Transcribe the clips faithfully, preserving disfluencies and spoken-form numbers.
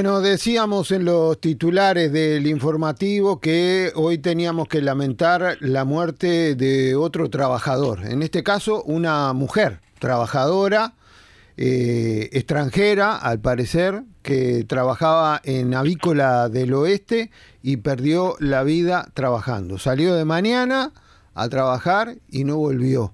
Bueno, decíamos en los titulares del informativo que hoy teníamos que lamentar la muerte de otro trabajador, en este caso una mujer trabajadora, eh, extranjera al parecer, que trabajaba en Avícola del Oeste y perdió la vida trabajando. Salió de mañana a trabajar y no volvió.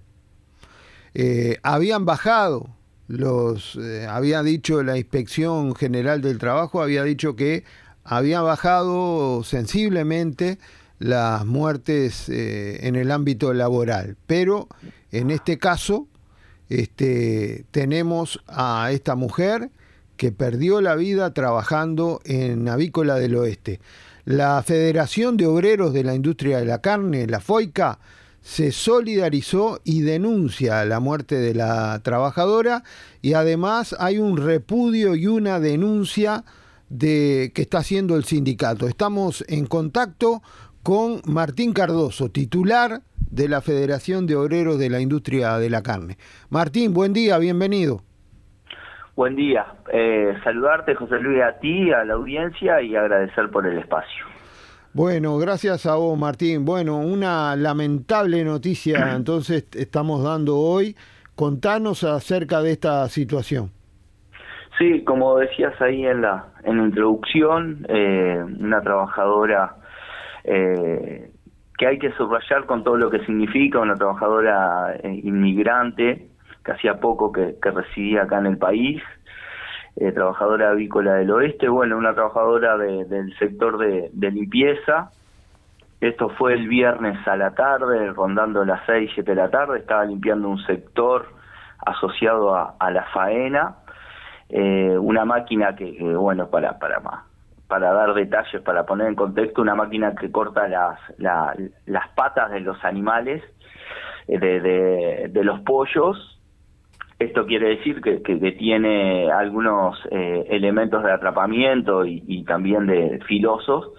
Eh, habían bajado los eh, había dicho la Inspección General del Trabajo, había dicho que había bajado sensiblemente las muertes eh, en el ámbito laboral, pero en este caso este, tenemos a esta mujer que perdió la vida trabajando en Avícola del Oeste. La Federación de Obreros de la Industria de la Carne, la FOICA, se solidarizó y denuncia la muerte de la trabajadora, y además hay un repudio y una denuncia de que está haciendo el sindicato. Estamos en contacto con Martín Cardoso, titular de la Federación de Obreros de la Industria de la Carne. Martín, buen día, bienvenido. Buen día, eh, saludarte, José Luis, a ti, a la audiencia, y agradecer por el espacio. Bueno, gracias a vos, Martín. Bueno, una lamentable noticia entonces estamos dando hoy. Contanos acerca de esta situación. Sí, como decías ahí en la, en la introducción, eh, una trabajadora eh, que hay que subrayar con todo lo que significa, una trabajadora eh, inmigrante, que hacía poco que, que residía acá en el país, Eh, trabajadora avícola del oeste, bueno, una trabajadora de, del sector de, de limpieza. Esto fue el viernes a la tarde, rondando las seis, siete de la tarde, estaba limpiando un sector asociado a, a la faena, eh, una máquina que, que bueno, para, para, para dar detalles, para poner en contexto, una máquina que corta las, la, las patas de los animales, eh, de, de, de los pollos. Esto quiere decir que, que, que tiene algunos eh, elementos de atrapamiento y, y también de filosos.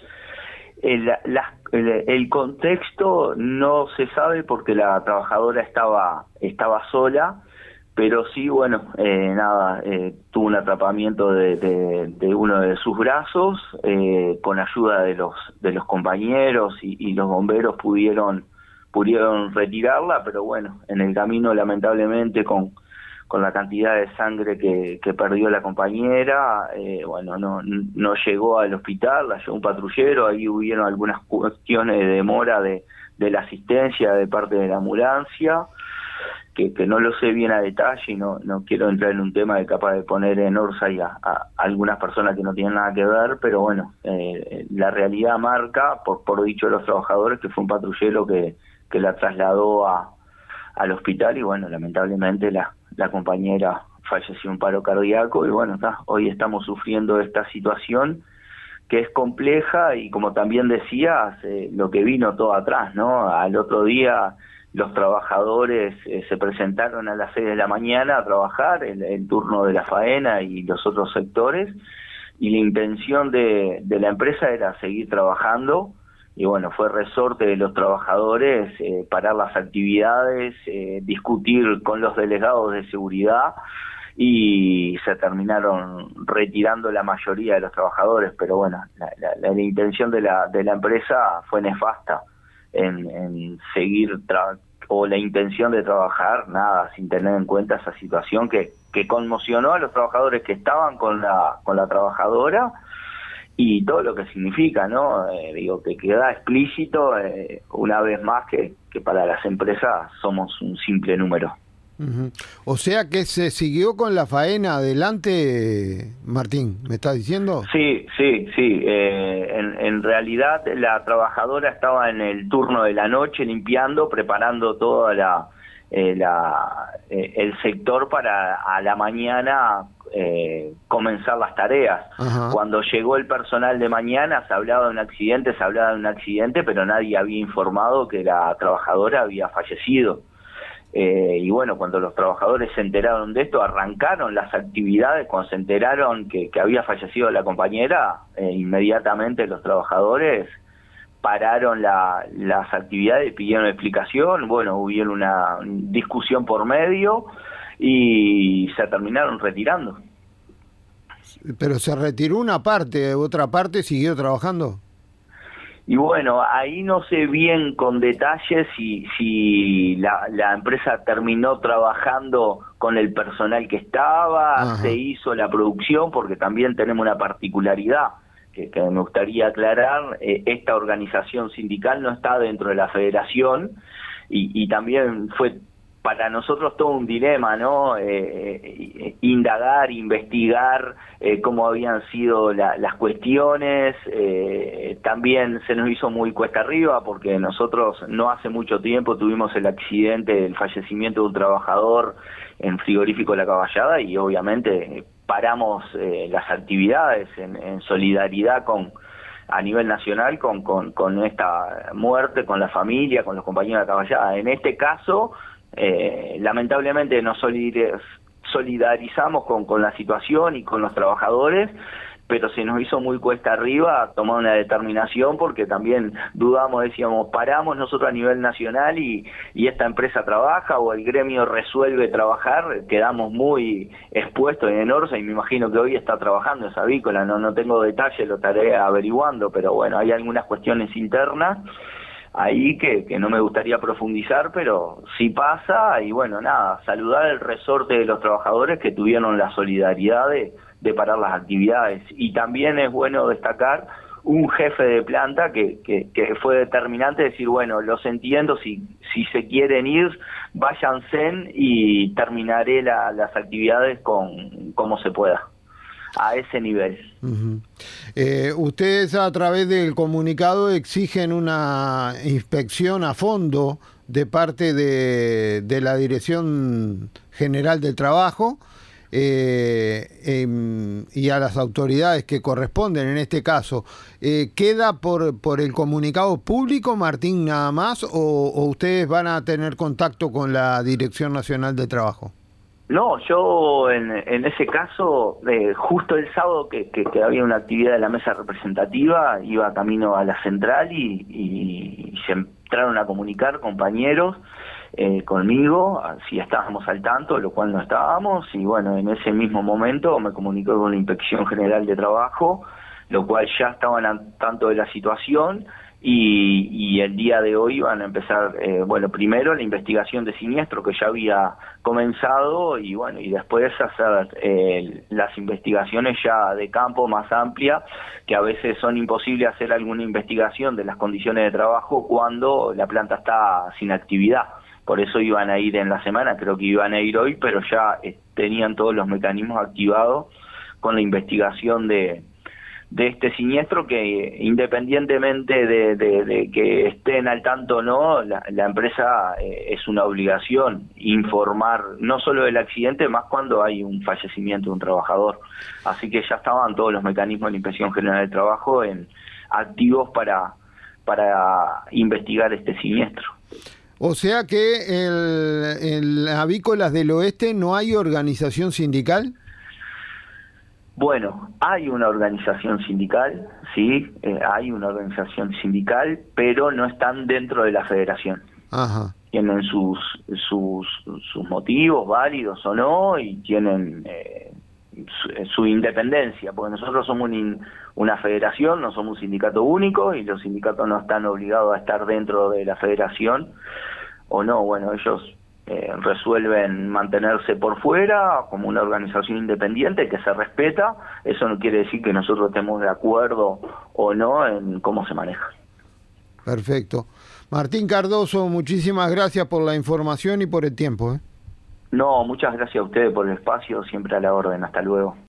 El, la, el, el contexto no se sabe porque la trabajadora estaba estaba sola, pero sí, bueno, eh, nada, eh, tuvo un atrapamiento de, de, de uno de sus brazos, eh, con ayuda de los de los compañeros y, y los bomberos pudieron pudieron retirarla, pero bueno, en el camino, lamentablemente, con con la cantidad de sangre que, que perdió la compañera, eh, bueno, no, no llegó al hospital, la llevó un patrullero, ahí hubieron algunas cuestiones de demora de, de la asistencia de parte de la ambulancia, que, que no lo sé bien a detalle y no, no quiero entrar en un tema de capaz de poner en orsay a, a algunas personas que no tienen nada que ver, pero bueno, eh, la realidad marca, por, por dicho de los trabajadores, que fue un patrullero que, que la trasladó a, al hospital y bueno, lamentablemente la la compañera falleció un paro cardíaco y bueno, está, hoy estamos sufriendo esta situación que es compleja y como también decías, eh, lo que vino todo atrás, ¿no? Al otro día los trabajadores eh, se presentaron a las seis de la mañana a trabajar, el, el turno de la faena y los otros sectores, y la intención de, de la empresa era seguir trabajando. Y bueno, fue resorte de los trabajadores eh, parar las actividades, eh, discutir con los delegados de seguridad y se terminaron retirando la mayoría de los trabajadores, pero bueno, la, la, la intención de la de la empresa fue nefasta en, en seguir, tra- o la intención de trabajar, nada, sin tener en cuenta esa situación que, que conmocionó a los trabajadores que estaban con la, con la trabajadora, y todo lo que significa, ¿no? Eh, digo, que queda explícito eh, una vez más que, que para las empresas somos un simple número. Uh-huh. O sea que se siguió con la faena adelante, Martín, ¿me estás diciendo? Sí, sí, sí. Eh, en, en realidad la trabajadora estaba en el turno de la noche limpiando, preparando toda la, eh, la eh, el sector para a la mañana Eh, comenzar las tareas. Ajá. Cuando llegó el personal de mañana se hablaba de un accidente, se hablaba de un accidente, pero nadie había informado que la trabajadora había fallecido. Eh, y bueno, cuando los trabajadores se enteraron de esto, arrancaron las actividades. Cuando se enteraron que, que había fallecido la compañera, eh, inmediatamente los trabajadores pararon la, las actividades, pidieron explicación. Bueno, hubo una discusión por medio y se terminaron retirando. Pero se retiró una parte, otra parte siguió trabajando. Y bueno, ahí no sé bien con detalle si, si la, la empresa terminó trabajando con el personal que estaba, Ajá. se hizo la producción, porque también tenemos una particularidad que, que me gustaría aclarar. Eh, esta organización sindical no está dentro de la federación y, y también fue para nosotros todo un dilema, ¿no? Eh, indagar, investigar eh, cómo habían sido la, las cuestiones. Eh, también se nos hizo muy cuesta arriba porque nosotros no hace mucho tiempo tuvimos el accidente, el fallecimiento de un trabajador en Frigorífico La Caballada y obviamente paramos eh, las actividades en, en solidaridad con a nivel nacional con, con, con esta muerte, con la familia, con los compañeros de La Caballada. En este caso, Eh, lamentablemente nos solidarizamos con, con la situación y con los trabajadores, pero se nos hizo muy cuesta arriba tomar una determinación porque también dudamos, decíamos, paramos nosotros a nivel nacional y, y esta empresa trabaja o el gremio resuelve trabajar, quedamos muy expuestos en Orsa y me imagino que hoy está trabajando esa avícola, no, no tengo detalles, lo estaré averiguando, pero bueno, hay algunas cuestiones internas ahí que, que no me gustaría profundizar, pero sí pasa, y bueno, nada, saludar el resorte de los trabajadores que tuvieron la solidaridad de, de parar las actividades. Y también es bueno destacar un jefe de planta que, que, que fue determinante, decir, bueno, los entiendo, si, si se quieren ir, váyanse y terminaré la, las actividades con como se pueda. A ese nivel. Uh-huh. eh, ustedes a través del comunicado exigen una inspección a fondo de parte de, de la Dirección General del Trabajo eh, eh, y a las autoridades que corresponden en este caso. Eh, ¿Queda por, por el comunicado público, Martín, nada más, o, o ustedes van a tener contacto con la Dirección Nacional de Trabajo? No, yo en, en ese caso, eh, justo el sábado que, que, que había una actividad de la mesa representativa, iba camino a la central y, y, y se entraron a comunicar compañeros eh, conmigo, si estábamos al tanto, lo cual no estábamos, y bueno, en ese mismo momento me comunicó con la Inspección General de Trabajo, lo cual ya estaban al tanto de la situación. Y, y el día de hoy van a empezar, eh, bueno, primero la investigación de siniestro que ya había comenzado y bueno, y después hacer eh, las investigaciones ya de campo más amplia, que a veces son imposibles hacer alguna investigación de las condiciones de trabajo cuando la planta está sin actividad. Por eso iban a ir en la semana, creo que iban a ir hoy, pero ya eh, tenían todos los mecanismos activados con la investigación de de este siniestro que independientemente de, de, de que estén al tanto o no, la, la empresa eh, es una obligación informar no solo del accidente, más cuando hay un fallecimiento de un trabajador. Así que ya estaban todos los mecanismos de la Inspección General del Trabajo en, activos para, para investigar este siniestro. O sea que el, en Avícolas del Oeste no hay organización sindical. Bueno, hay una organización sindical, sí, eh, hay una organización sindical, pero no están dentro de la federación. Ajá. Tienen sus, sus sus motivos válidos o no y tienen eh, su, su independencia, porque nosotros somos un, una federación, no somos un sindicato único y los sindicatos no están obligados a estar dentro de la federación o no. Bueno, ellos Eh, resuelven mantenerse por fuera como una organización independiente que se respeta. Eso no quiere decir que nosotros estemos de acuerdo o no en cómo se maneja. Perfecto. Martín Cardoso, muchísimas gracias por la información y por el tiempo. ¿eh? No, muchas gracias a ustedes por el espacio, siempre a la orden. Hasta luego.